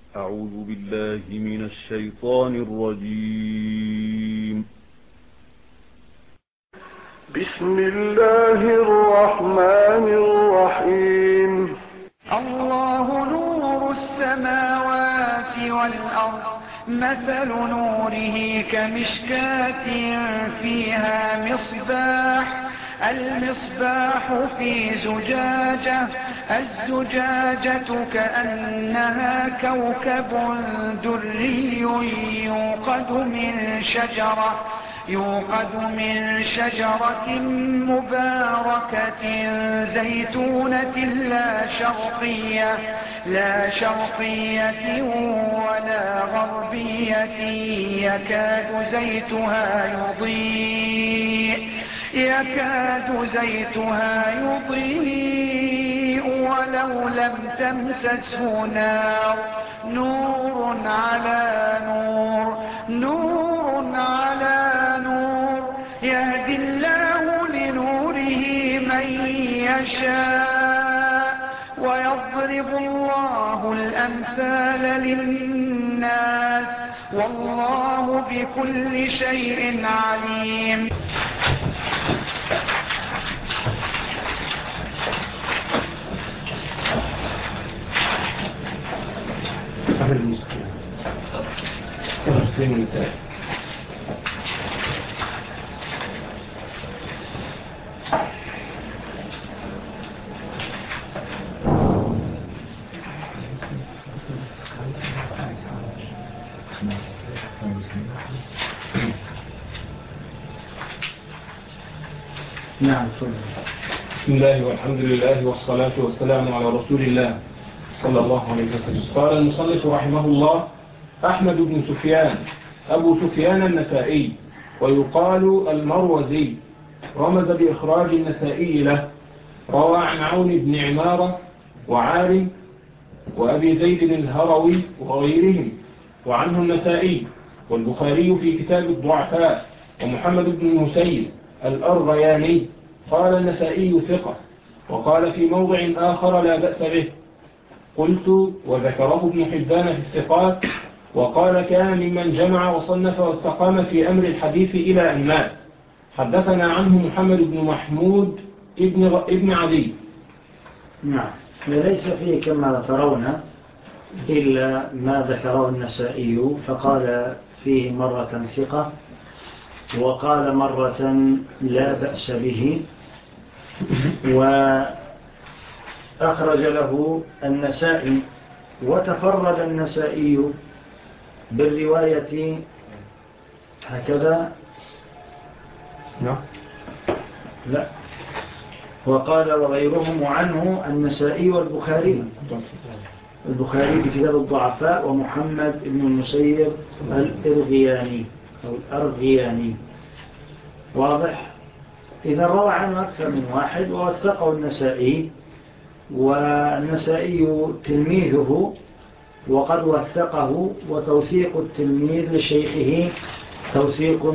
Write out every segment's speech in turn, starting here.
أعوذ بالله من الشيطان الرجيم. بسم الله الرحمن الرحيم. الله نور السماوات والأرض، مثل نوره كمشكاة فيها مصباح، المصباح في زجاجة، الزجاجة كأنها كوكب دري يوقد من شجرة مباركة زيتونة لا شرقية ولا غربية، يكاد زيتها يضيء ولو لم تمسسه نار، نور على نور، يهدي الله لنوره من يشاء، ويضرب الله الأمثال للناس، والله بكل شيء عليم. نعم. بسم الله والحمد لله والصلاة والسلام على رسول الله صلى الله عليه وسلم. قال المصنف رحمه الله: أحمد بن سفيان أبو سفيان النسائي، ويقال المروزي، رمز بإخراج النسائي له. روى عن عون بن عمارة وعارم وأبي زيد الهروي وغيرهم، وعنه النسائي والبخاري في كتاب الضعفاء، ومحمد بن المسيب الأرغياني قال النسائي ثقة، وقال في موضع آخر لا بأس به. قلت: وذكره ابن حبان في الثقات، وقال كان ممن جمع وصنف واستقام في أمر الحديث إلى أن مات. حدثنا عنه محمد بن محمود ابن عدي. نعم. ليس فيه كما ترون إلا ما ذكره النسائي، فقال فيه مرة ثقة، وقال مرة لا بأس به، وأخرج له النسائي. وتفرد النسائي بالرواية هكذا، لا، وقال وغيرهم عنه النسائي والبخاري، البخاري في كتاب الضعفاء، ومحمد بن المسيب الإرغياني أو الأرغياني. واضح؟ إذا روى عنه أكثر من واحد ووثقه النسائي، والنسائي تلميذه وقد وثقه، وتوثيق التلميذ لشيخه توثيق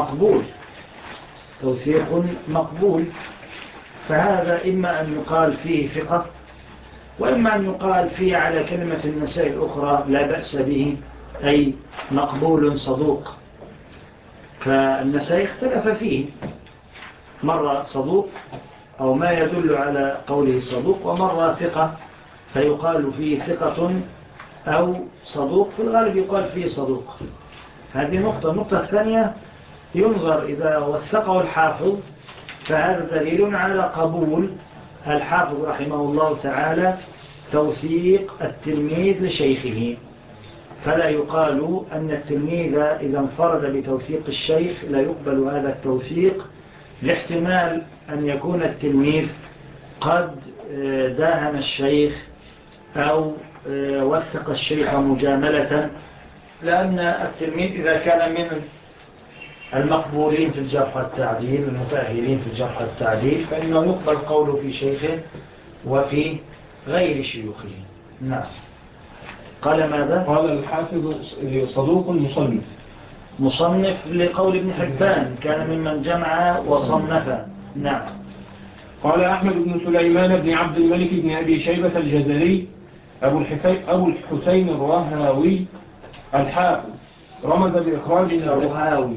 مقبول، فهذا إما أن يقال فيه ثقة، وإما أن يقال فيه على كلمة النسائي الأخرى لا بأس به، أي مقبول صدوق. فالنسائي اختلف فيه، مرة صدوق أو ما يدل على قوله صدوق، ومرة ثقة فيقال فيه ثقة أو صدوق، في الغالب يقال فيه صدوق. هذه نقطة. النقطة الثانية: ينظر إذا وثقه الحافظ، فهذا دليل على قبول الحافظ رحمه الله تعالى توثيق التلميذ لشيخه، فلا يقال أن التلميذ إذا انفرد بتوثيق الشيخ لا يقبل هذا التوثيق، لاحتمال أن يكون التلميذ قد داهن الشيخ أو وثق الشيخ مجاملة، لأن التلميذ إذا كان من المقبولين في الجرح والتعديل، المتأهلين في الجرح والتعديل، فإنه يقبل قوله في شيخه وفي غير شيوخه. نعم. قال ماذا؟ قال الحافظ صدوق مصنف لقول ابن حبان كان ممن جمع وصنف. نعم. قال أحمد بن سليمان بن عبد الملك بن أبي شيبة الجزري: أبو الحسين الرهاوي الحافظ، رمز بإخراج الرهاوي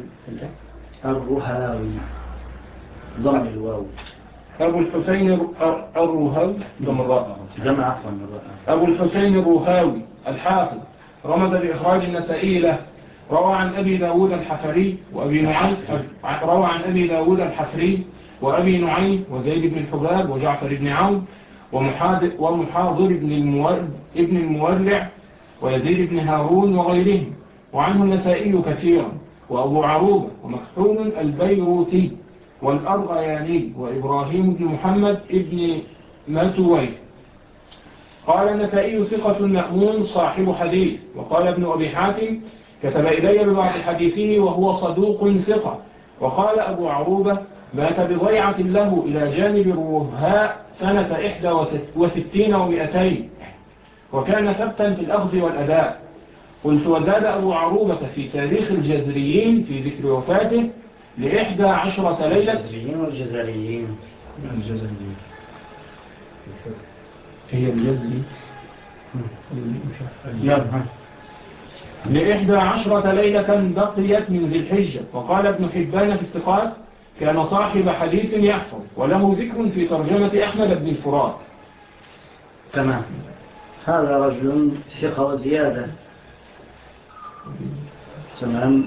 ضم الواو. أبو الحسين الرهاوي ضم الراء. أبو الحسين الرهاوي الحافظ، رمز بإخراج النسائي له. روى عن أبي داود الحفري وأبي نعيم وأبي نعيم وزيد بن الحباب وجعفر بن عون ومحاضر ابن المولع ويزيد بن هارون وغيرهم، وعنه النسائي كثيرا، وأبو عروبة ومكحول البيروتي والأرغياني وإبراهيم بن محمد ابن ماتوي. قال النسائي ثقة مأمون صاحب حديث. وقال ابن أبي حاتم كتب إلي ببعض حديثه وهو صدوق ثقة. وقال أبو عروبة مات بضيعة له إلى جانب الرهاء سنة 61 و200، وكان ثبتا في الأخذ والأداء. قلت وزاد أبو عروبة في تاريخ الجزريين في ذكر وفاته ل11 ليلة. الجزريين والجزريين هي الجزري ل11 ليلة بقيت من ذي الحجة. وقال ابن حبان في الثقات كان صاحب حديث يحفظ، وله ذكر في ترجمة أحمد بن الفرات. تمام. هذا رجل ثقة وزيادة. تمام.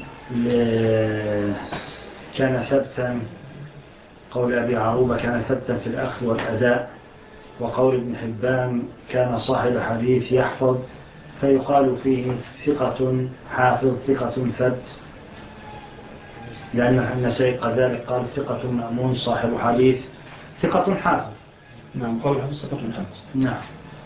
كان ثبتا، قول أبي عروبة كان ثبتا في الأخذ والأداء، وقول ابن حبان كان صاحب حديث يحفظ، فيقال فيه ثقة حافظ ثقة ثبت، لأن النسائي كذلك قال ثقة مأمون صاحب حديث ثقة حافظ. نعم، قول حديث ثقة حافظ. نعم.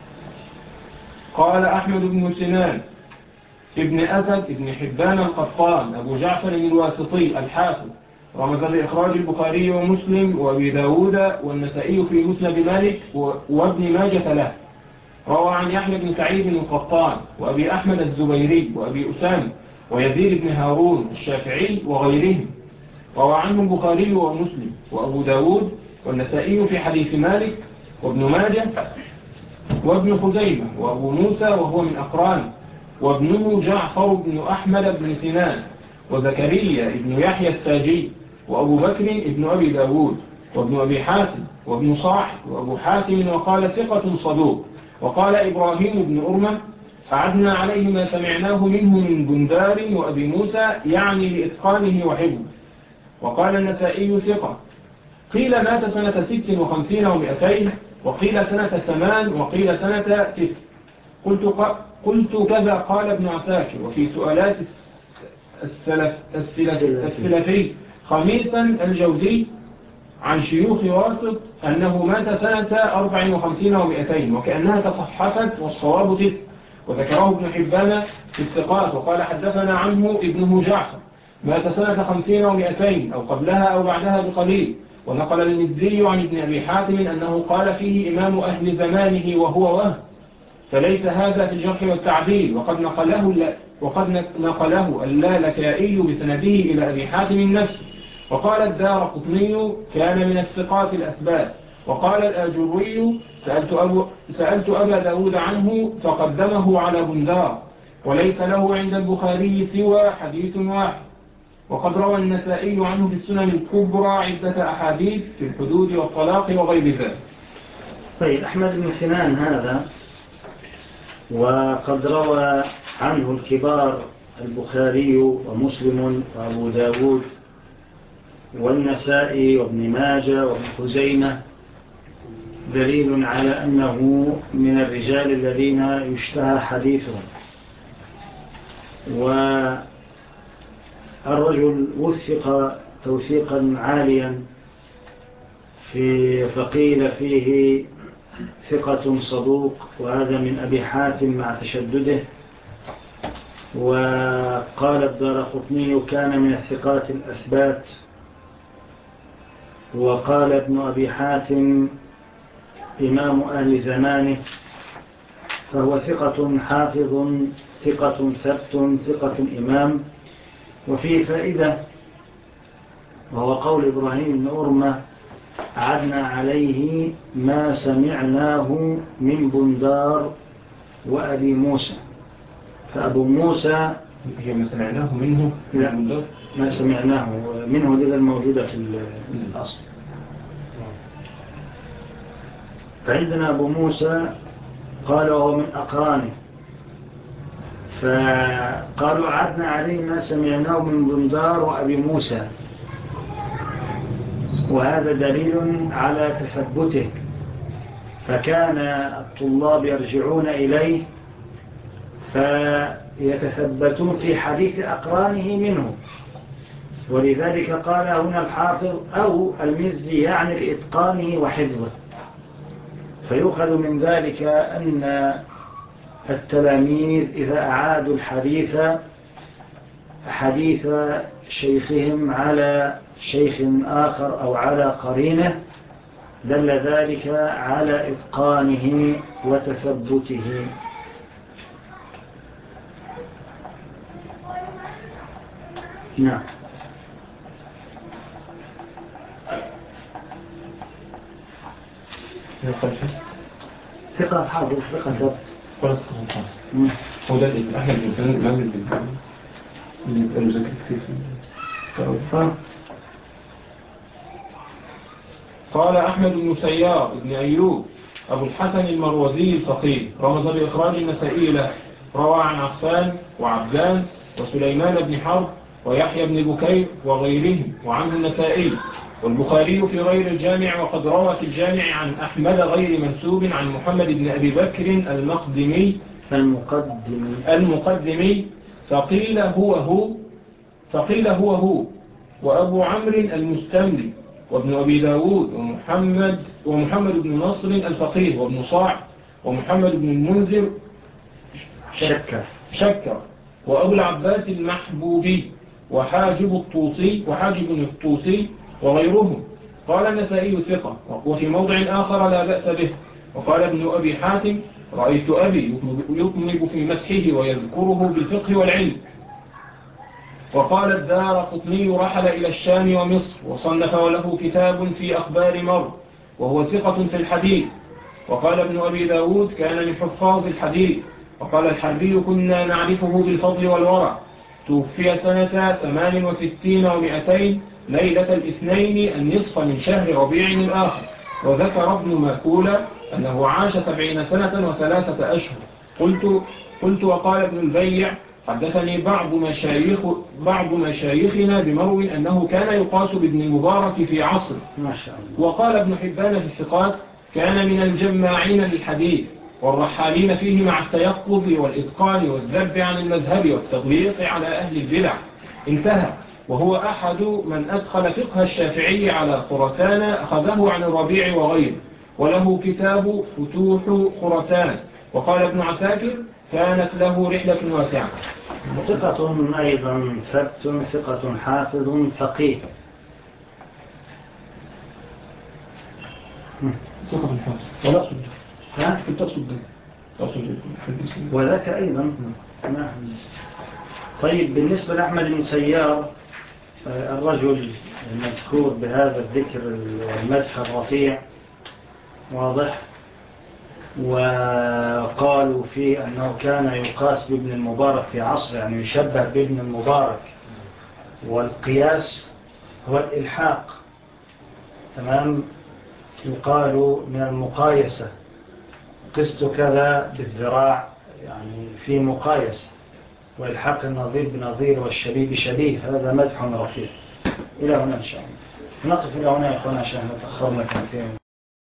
قال أحمد بن سنان ابن أسد ابن حبان القطان أبو جعفر الواسطي الحافظ، رمز بإخراج البخاري ومسلم وأبي داود والنسائي في مسند مالك وابن ماجة له. روى عن يحيى بن سعيد القطان وأبي أحمد الزبيري وأبي أسامة ويزيد بن هارون الشافعي وغيرهم. روى عنه البخاري ومسلم وأبو داود والنسائي في حديث مالك وابن ماجة وابن خزيمة وأبو موسى وهو من أقرانه، وابنه جعفر بن أحمد بن سنان وزكريا بن يحيى الساجي وأبو بكر بن أبي داود وابن أبي حاتم وابن صاحب وأبو حاتم، وقال ثقة صدوق. وقال إبراهيم بن أرمة أعدنا عليه ما سمعناه منه من بندار وأبي موسى، يعني لإتقانه وحفظه. وقال النسائي ثقة. قيل مات سنة 56 و200، وقيل سنة 8، وقيل سنة 9. قلت كذا قال ابن عساكر. وفي سؤالات السلفي خميسا الجوزي عن شيوخ واسط أنه مات سنة 54 و200، وكأنها تصحفت والصواب 9. وذكره ابن حبان في الثقات وقال حدثنا عنه ابنه جعفر مات سنة 50 و200 أو قبلها أو بعدها بقليل. ونقل المزي عن ابن أبي حاتم أنه قال فيه إمام أهل زمانه وهو وهم، فليس هذا في الجرح والتعديل. وقد نقله اللالكائي بسنده إلى أبي حاتم نفسه. وقال الدارقطني كان من الثقات الأثبات. وقال الآجري سألت أبا داود عنه فقدمه على بندار، وليس له عند البخاري سوى حديث واحد. وقد روى النسائي عنه في السنن الكبرى عدة أحاديث في الحدود والطلاق وغير ذلك. طيب، أحمد بن سنان هذا وقد روى عنه الكبار البخاري ومسلم وأبو داود والنسائي وابن ماجة وابن خزيمة، دليل على أنه من الرجال الذين يشتهى حديثهم. والرجل وثق توثيقا عاليا فقيل فيه ثقة صدوق، وهذا من أبي حاتم مع تشدده. وقال الدارقطني كان من الثقات الأثبات. وقال ابن أبي حاتم إمام أهل زمانه، فهو ثقة حافظ ثقة ثبت ثقة إمام. وفيه فائدة، وهو قول إبراهيم بن أرمة عدنا عليه ما سمعناه من بندار وأبي موسى. فأبو موسى هي ما سمعناه منه لا ما سمعناه منه لذا الموجودة في الأصل. فعندنا أبو موسى قال وهو من أقرانه، فقالوا عدنا عليه ما سمعناه من بندار وأبي موسى، وهذا دليل على تثبته. فكان الطلاب يرجعون إليه فيتثبتون في حديث أقرانه منه، ولذلك قال هنا الحافظ أو المزي يعني لإتقانه وحفظه. فيؤخذ من ذلك أن التلاميذ إذا أعادوا حديث شيخهم على شيخ آخر أو على قرينه دل ذلك على إتقانه وتثبته. نعم. ثقة حاضر ثقة ثبت خلاص خلاص. هو ده أحد الإنسان المجد اللي يبقى مذاكر كتير فيه. قال أحمد بن سيار بن أيوب أبو الحسن المروزي الفقيه رمز بإخراج النسائي له، روى عن عفان وعبدان وسليمان بن حرب ويحيى بن بكير وغيرهم وعنه النسائي والبخاري في غير الجامع، وقد روى في الجامع عن أحمد غير منسوب عن محمد بن أبي بكر المقدمي فقيل هو وأبو عمرو المستملي وابن أبي داود ومحمد بن نصر الفقيه وابن صاع ومحمد بن المنذر شكر وأبو العباس المحبوبي وحاجب الطوسي وغيرهم. قال النسائي ثقة، وفي موضع آخر لا بأس به. وقال ابن أبي حاتم رأيت أبي يطنب في مسحه ويذكره بالفقه والعلم. وقال الدارقطني رحل إلى الشام ومصر وصنف وله كتاب في أخبار مر وهو ثقة في الحديث. وقال ابن أبي داود كان من حفاظ الحديث. وقال الحربي كنا نعرفه بالفضل والورع، توفي سنة 68 و200 ليلة الاثنين النصف من شهر ربيع الآخر. وذكر ابن ماكولة أنه عاش 70 سنة و3 أشهر. قلت وقال ابن البيع حدثني بعض مشايخنا بمرو أنه كان يقاس بابن المبارك في عصر. ما شاء الله. وقال ابن حبان في الثقات كان من الجماعين للحديث والرحالين فيه مع التيقظ والإتقان والذب عن المذهب والتضليق على أهل البدع. انتهى. وهو أحد من أدخل فقه الشافعي على خراسان، أخذه عن الربيع وغيره، وله كتاب فتوح خراسان. وقال ابن عساكر كانت له رحلة واسعة. ثقة أيضا ثبت، ثقة حافظ فقيه. ثقة حافظ ولا أقصد كنت أقصد وذاك أيضا. طيب بالنسبة لأحمد بن سيار الرجل المذكور بهذا الذكر والمدح الرفيع واضح، وقالوا فيه أنه كان يقاس بابن المبارك في عصر، يعني يشبه بابن المبارك. والقياس هو الإلحاق، تمام. يقال من المقايسة قست كذا بالذراع، يعني في مقايسة، والحق النظير بنظير والشبيه بشبيه. هذا مدح رفيع. إلى هنا إن شاء الله نقف إلى هنا يا أخوانا عشان نتأخرنا كثيرا.